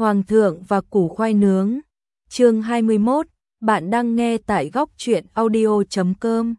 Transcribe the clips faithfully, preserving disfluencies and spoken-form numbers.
Hoàng thượng và củ khoai nướng. Chương hai mươi mốt, bạn đang nghe tại góc truyện audio chấm com.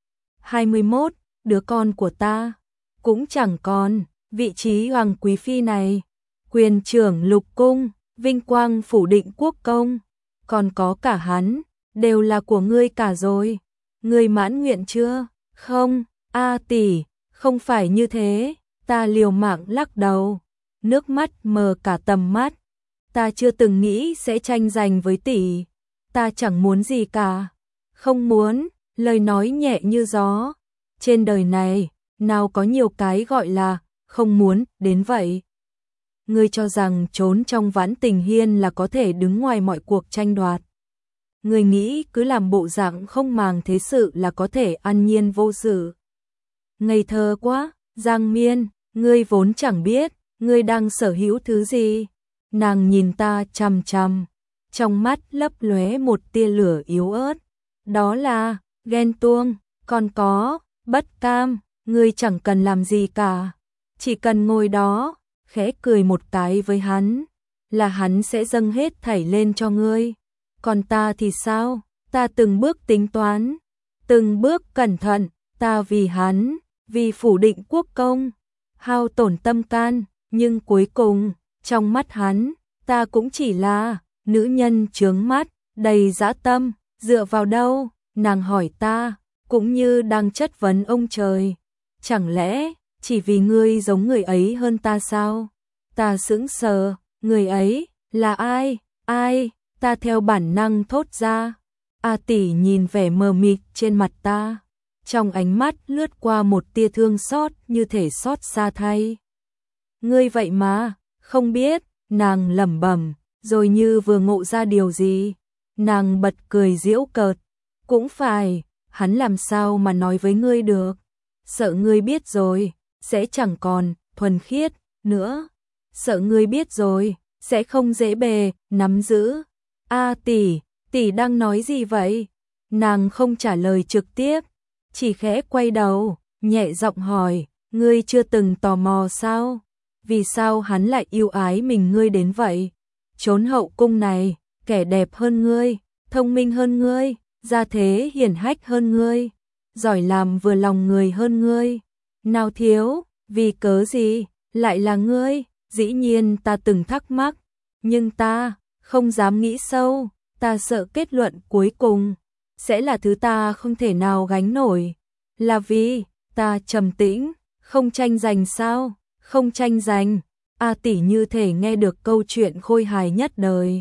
hai mươi mốt, đứa con của ta cũng chẳng còn, vị trí hoàng quý phi này, quyền trưởng lục cung, vinh quang phủ định quốc công, còn có cả hắn, đều là của ngươi cả rồi. Ngươi mãn nguyện chưa? Không, a tỷ, không phải như thế. Ta liều mạng lắc đầu, nước mắt mờ cả tầm mắt. Ta chưa từng nghĩ sẽ tranh giành với tỷ, ta chẳng muốn gì cả. Không muốn, lời nói nhẹ như gió. Trên đời này, nào có nhiều cái gọi là không muốn đến vậy. Ngươi cho rằng trốn trong Vãn Tình Hiên là có thể đứng ngoài mọi cuộc tranh đoạt. Ngươi nghĩ cứ làm bộ dạng không màng thế sự là có thể an nhiên vô sự. Ngây thơ quá, Giang Miên, ngươi vốn chẳng biết, ngươi đang sở hữu thứ gì. Nàng nhìn ta chằm chằm, trong mắt lấp lóe một tia lửa yếu ớt. Đó là ghen tuông, còn có bất cam. Ngươi chẳng cần làm gì cả, chỉ cần ngồi đó, khẽ cười một cái với hắn, là hắn sẽ dâng hết thảy lên cho ngươi. Còn ta thì sao? Ta từng bước tính toán, từng bước cẩn thận, ta vì hắn, vì phủ định quốc công, hao tổn tâm can, nhưng cuối cùng, trong mắt hắn, ta cũng chỉ là nữ nhân chướng mắt, đầy dã tâm. Dựa vào đâu? Nàng hỏi ta, cũng như đang chất vấn ông trời. Chẳng lẽ chỉ vì ngươi giống người ấy hơn ta sao? Ta sững sờ, người ấy là ai? Ai? Ta theo bản năng thốt ra. A tỷ nhìn vẻ mờ mịt trên mặt ta, trong ánh mắt lướt qua một tia thương xót, như thể xót xa thay. Ngươi vậy mà không biết. Nàng lẩm bẩm, rồi như vừa ngộ ra điều gì, nàng bật cười giễu cợt. Cũng phải, hắn làm sao mà nói với ngươi được? Sợ ngươi biết rồi sẽ chẳng còn thuần khiết nữa, sợ ngươi biết rồi sẽ không dễ bề nắm giữ. A tỷ, tỷ đang nói gì vậy? Nàng không trả lời trực tiếp, chỉ khẽ quay đầu, nhẹ giọng hỏi, ngươi chưa từng tò mò sao? Vì sao hắn lại yêu ái mình ngươi đến vậy? Trốn hậu cung này, kẻ đẹp hơn ngươi, thông minh hơn ngươi, gia thế hiển hách hơn ngươi, giỏi làm vừa lòng người hơn ngươi, nào thiếu, vì cớ gì, lại là ngươi? Dĩ nhiên ta từng thắc mắc, nhưng ta không dám nghĩ sâu, ta sợ kết luận cuối cùng sẽ là thứ ta không thể nào gánh nổi. Là vì ta trầm tĩnh, không tranh giành sao? Không tranh giành. A tỷ như thể nghe được câu chuyện khôi hài nhất đời,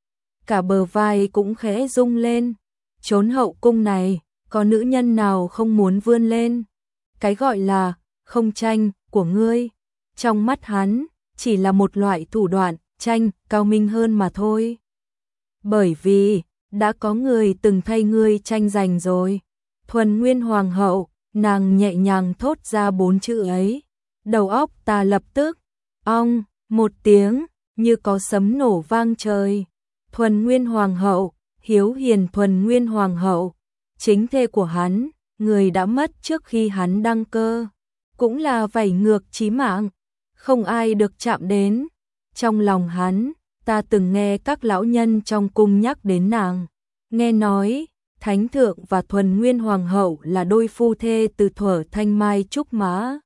cả bờ vai cũng khẽ rung lên. Trốn hậu cung này, có nữ nhân nào không muốn vươn lên? Cái gọi là không tranh của ngươi, trong mắt hắn chỉ là một loại thủ đoạn tranh cao minh hơn mà thôi. Bởi vì đã có người từng thay ngươi tranh giành rồi. Thuần Nguyên Hoàng hậu, nàng nhẹ nhàng thốt ra bốn chữ ấy. Đầu óc ta lập tức ong một tiếng, như có sấm nổ vang trời. Thuần Nguyên Hoàng hậu, Hiếu Hiền Thuần Nguyên Hoàng hậu, chính thê của hắn, người đã mất trước khi hắn đăng cơ, cũng là vảy ngược chí mạng, không ai được chạm đến. Trong lòng hắn, ta từng nghe các lão nhân trong cung nhắc đến nàng, nghe nói Thánh thượng và Thuần Nguyên Hoàng hậu là đôi phu thê từ thuở thanh mai trúc mã,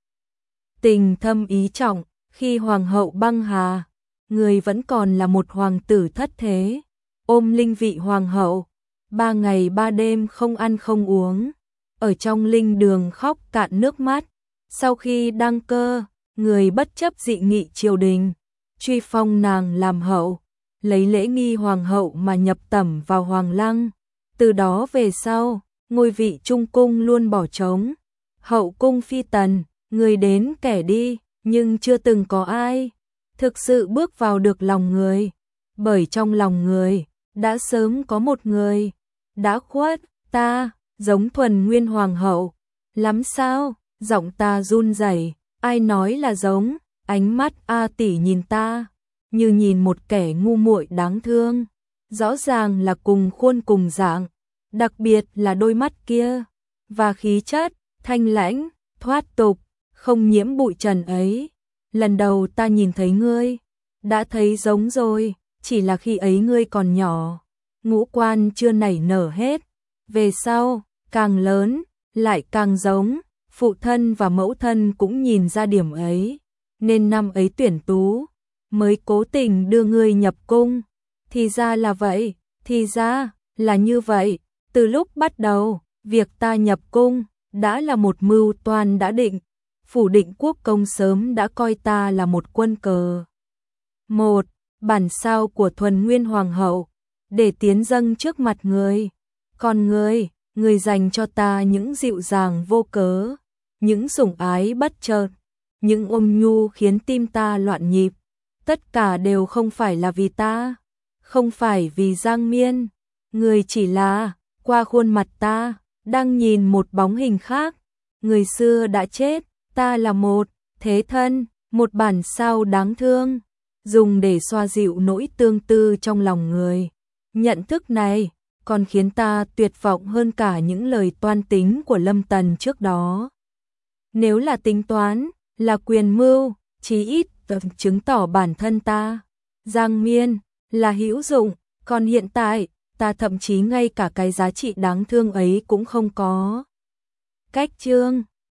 tình thâm ý trọng. Khi Hoàng hậu băng hà, người vẫn còn là một hoàng tử thất thế, ôm linh vị Hoàng hậu, ba ngày ba đêm không ăn không uống, ở trong linh đường khóc cạn nước mắt. Sau khi đăng cơ, người bất chấp dị nghị triều đình, truy phong nàng làm hậu, lấy lễ nghi hoàng hậu mà nhập tẩm vào hoàng lăng. Từ đó về sau, ngôi vị trung cung luôn bỏ trống. Hậu cung phi tần, người đến kẻ đi, nhưng chưa từng có ai thực sự bước vào được lòng người, bởi trong lòng người đã sớm có một người đã khuất. Ta giống Thuần Nguyên Hoàng hậu lắm sao? Giọng ta run rẩy. Ai nói là giống? Ánh mắt A tỷ nhìn ta như nhìn một kẻ ngu muội đáng thương. Rõ ràng là cùng khuôn cùng dạng, đặc biệt là đôi mắt kia và khí chất thanh lãnh thoát tục, không nhiễm bụi trần ấy. Lần đầu ta nhìn thấy ngươi, đã thấy giống rồi. chỉ là khi ấy ngươi còn nhỏ, ngũ quan chưa nảy nở hết, về sau, càng lớn, lại càng giống, phụ thân và mẫu thân cũng nhìn ra điểm ấy, nên năm ấy tuyển tú, mới cố tình đưa ngươi nhập cung. Thì ra là vậy, thì ra là như vậy, từ lúc bắt đầu, việc ta nhập cung, đã là một mưu toan đã định, phủ Định Quốc công sớm đã coi ta là một quân cờ. Một, bản sao của thuần nguyên hoàng hậu, để tiến dâng trước mặt người. Còn ngươi, ngươi dành cho ta những dịu dàng vô cớ, những sủng ái bất chợt, những ôm nhu khiến tim ta loạn nhịp, tất cả đều không phải là vì ta, không phải vì Giang Miên, người chỉ là, qua khuôn mặt ta, đang nhìn một bóng hình khác, người xưa đã chết, ta là một thế thân, một bản sao đáng thương, dùng để xoa dịu nỗi tương tư trong lòng người. Nhận thức này còn khiến ta tuyệt vọng hơn cả những lời toan tính của Lâm Tần trước đó. Nếu là tính toán, là quyền mưu, chí ít chứng tỏ bản thân ta, Giang Miên, là hữu dụng, còn hiện tại, ta thậm chí ngay cả cái giá trị đáng thương ấy cũng không có. Cách chương